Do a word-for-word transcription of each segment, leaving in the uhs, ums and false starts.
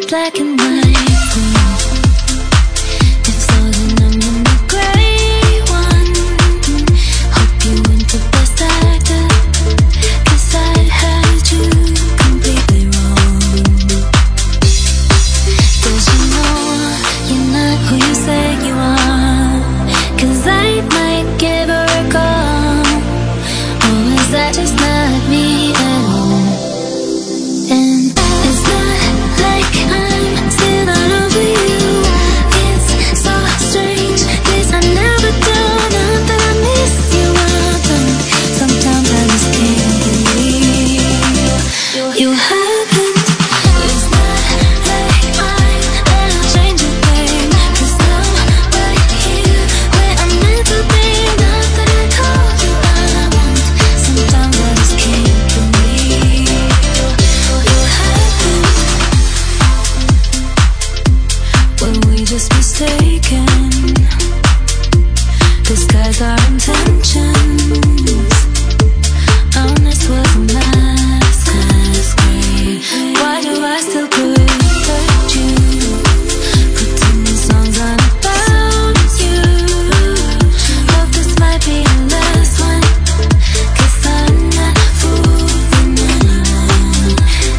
black and white. It's all and I'm in the gray one. Hope you went the best actor, 'cause I had you completely wrong. 'Cause you know you're not who you say you are. 'Cause I might give her a call. Or is that just not me at all? And it's not like I'm still not over you. It's so strange, 'cause I never do. Not that I miss you, I don't. Sometimes I just can't believe you haven't. It's not like I'm gonna change a thing, 'cause now right here where I'm meant to be. Not that I called you, I won't. Sometimes I just can't believe you haven't. Were we just mistaken? Disguise our intentions. Honest was a masquerade. Why do I still protect you? Putting these songs on about you. Hope this might be the last one, 'cause I'm not fooling anyone.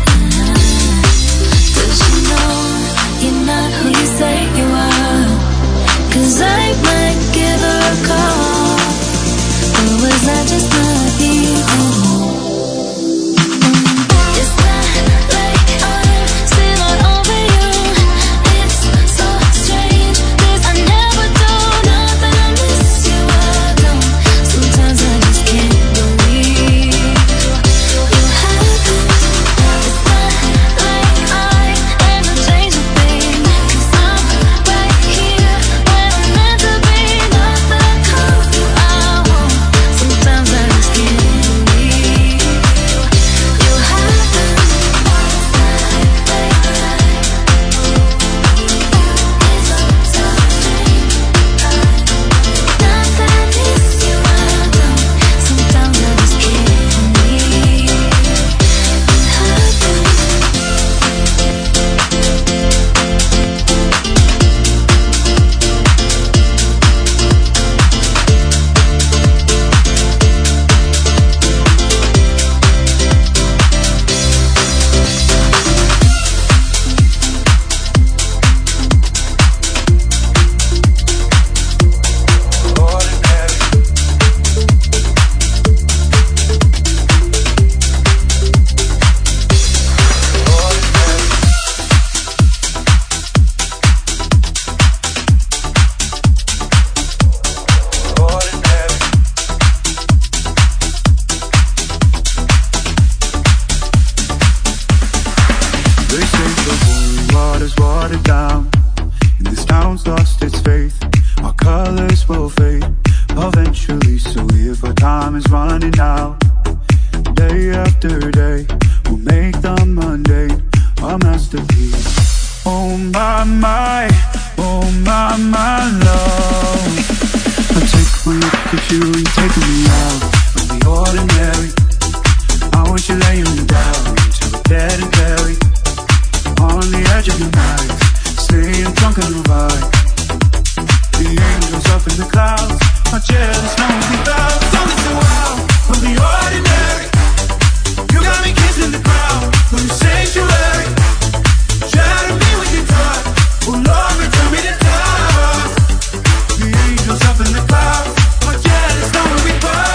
Does you know you're not who you say you are? 'Cause I might give her a call. Or was that just not you? It's not like I'm still not over you. It's so strange, 'cause I never do. Not that I miss you, I don't. Sometimes I just can't believe you haven't. It's not like I ever change a thing, 'cause I'm right here where I'm meant to be. Not that I call you, I won't. Sometimes I just can't believe you haven't. Not that I miss you, I don't. Sometimes I just can't believe you haven't. They say the holy water's watered down, and this town's lost its faith. Our colors will fade eventually, so if our time is running out, day after day, we'll make the mundane a masterpiece. Oh my, my, oh my, my love. I take one look at you and take me out of the ordinary. I want you laying me down until we're dead and buried. On the edge of your mind, staying drunk on the ride. The angels up in the clouds are jealous, no one's without. Don't so wild from the ordinary. You got me kissing the ground from your sanctuary. Shatter me with your touch, oh Lord, return me to touch. The angels up in the clouds are jealous, no one without.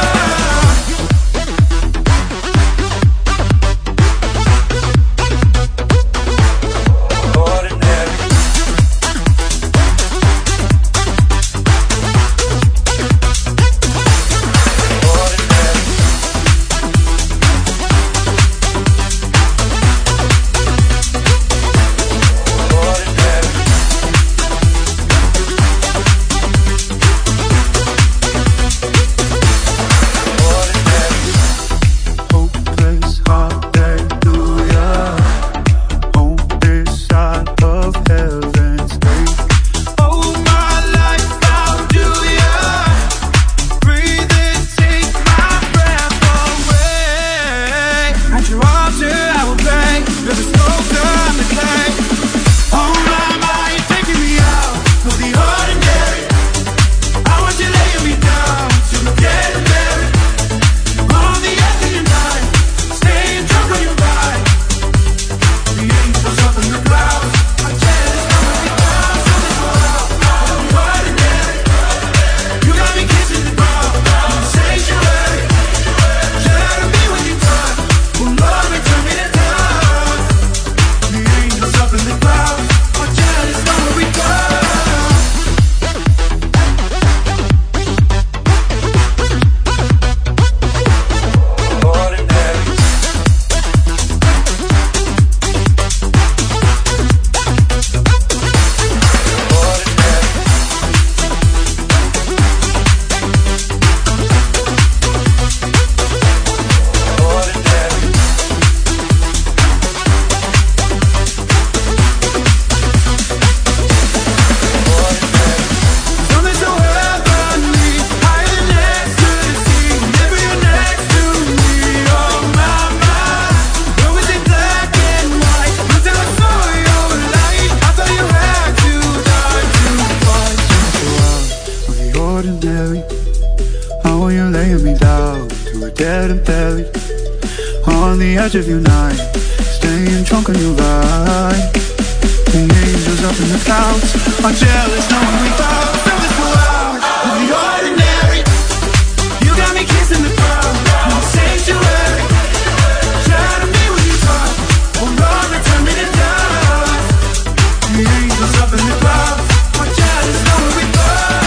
the edge of your night, staying drunk on your ride. The angels up in the clouds are jealous knowing we both feel this go out of the ordinary. You got me kissing the crowd in the sanctuary. Try to be when you talk, or Lord, return me to dust. The angels up in the clouds are jealous knowing we both.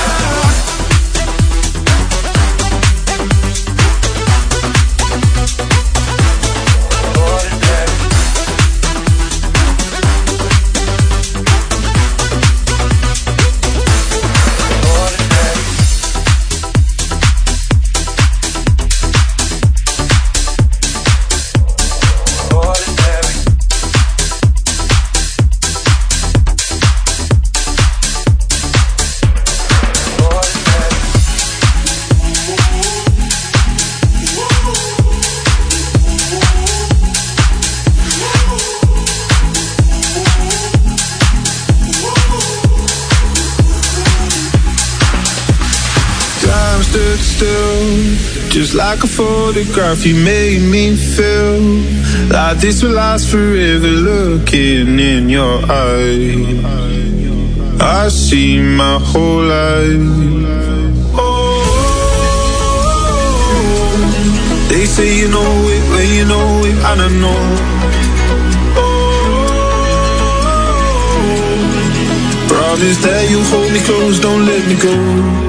Just like a photograph, you made me feel like this will last forever. Looking in your eyes, I see my whole life. Oh, they say you know it, well you know it, and I know. Oh, promise that you hold me close, don't let me go.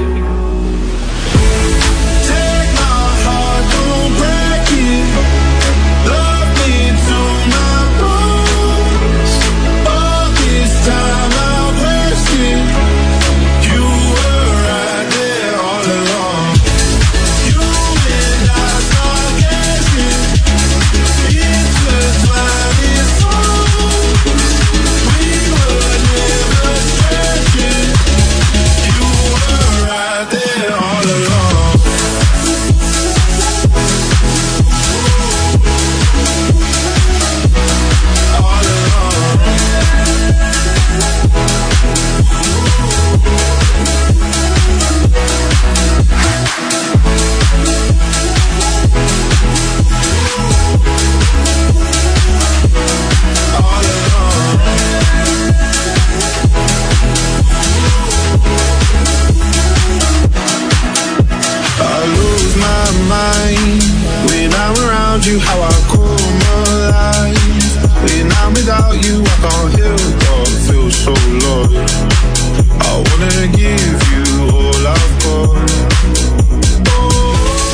You how I come alive. When I'm without you, I can't help but feel so lost. I wanna give you all I've got. Oh,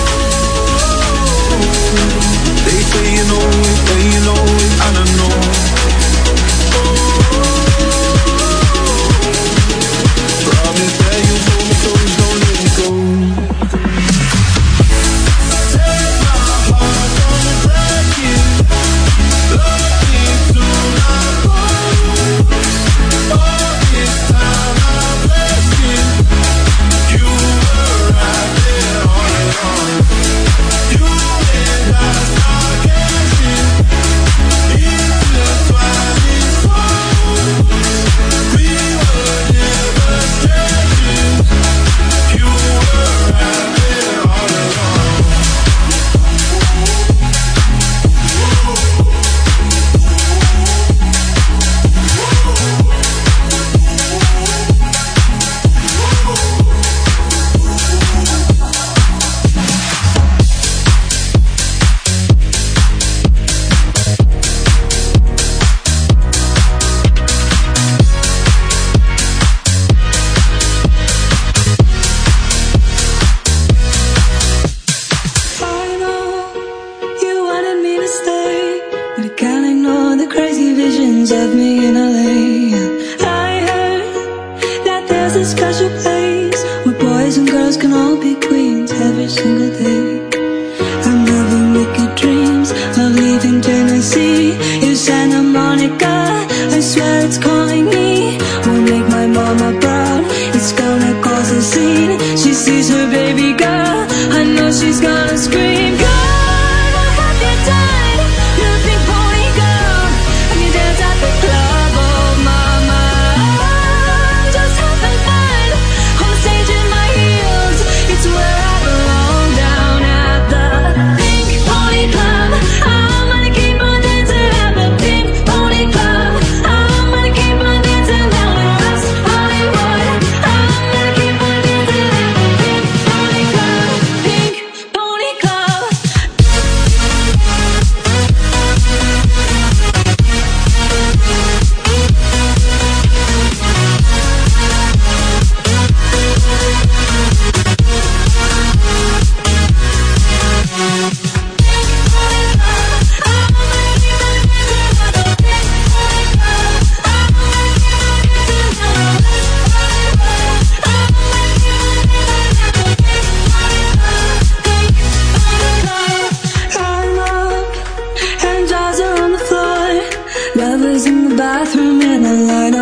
they say you know it, but you know it, and I know. Oh, promise that you hold me close, don't let me go. Pink pony club, I'm gonna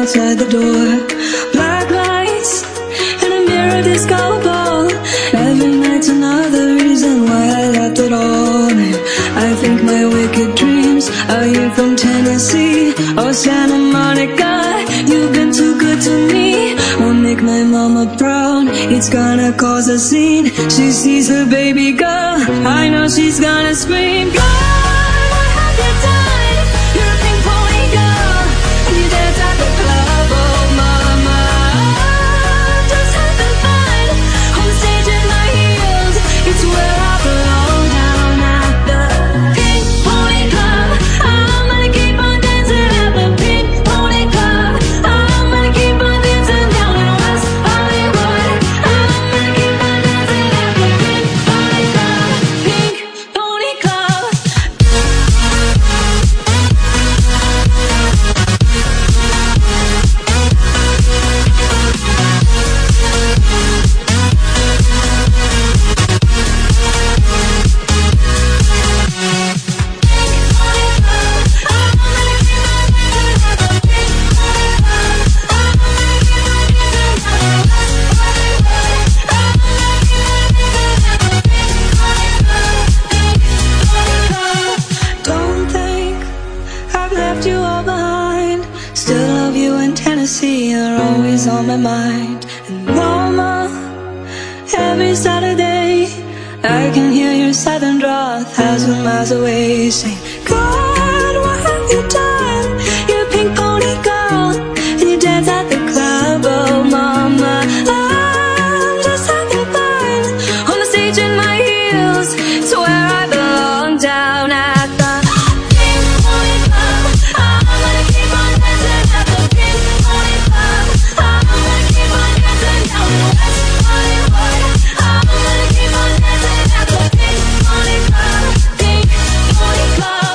outside the door. Black lights and a mirror disco ball. Every night's another reason why I left it all. And I think my wicked dreams are you from Tennessee or Santa Monica. You've been too good to me. I'll make my mama proud. It's gonna cause a scene. She sees her baby girl. I know she's gonna scream. God, what have you done? You're a pink pony girl, and you dance at the club. Oh mama, I'm just having fun on the stage in my heels. It's where I belong, down at the Pink Pony Club. I'm gonna keep on dancing at the Pink Pony Club. I'm gonna keep on dancing down in West Hollywood. I'm gonna keep on dancing at the Pink Pony Club. Pink Pony Club. Don't think I've left you all behind. Still love you in Tennessee, you're always on my mind. And mama, every Saturday I can hear your southern drawl a thousand miles away, saying, God, what have you done? You're a pink pony girl, and you dance at the club. Oh mama, I'm just having fun on the stage in my heels. It's where I belong, down at the Pink Pony Club. I'm gonna keep on dancing at the Pink Pony Club. I'm gonna keep on dancing down in West Hollywood. I'm gonna keep on dancing at the Pink Pony Club. Pink Pony Club.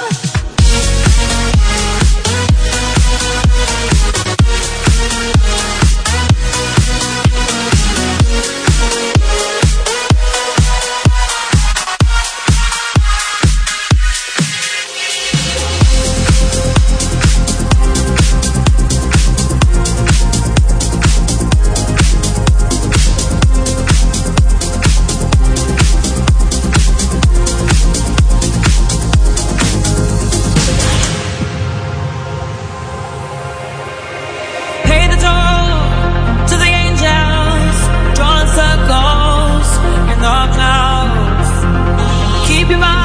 Pay the toll to the angels, drawing circles in the clouds. Keep your mind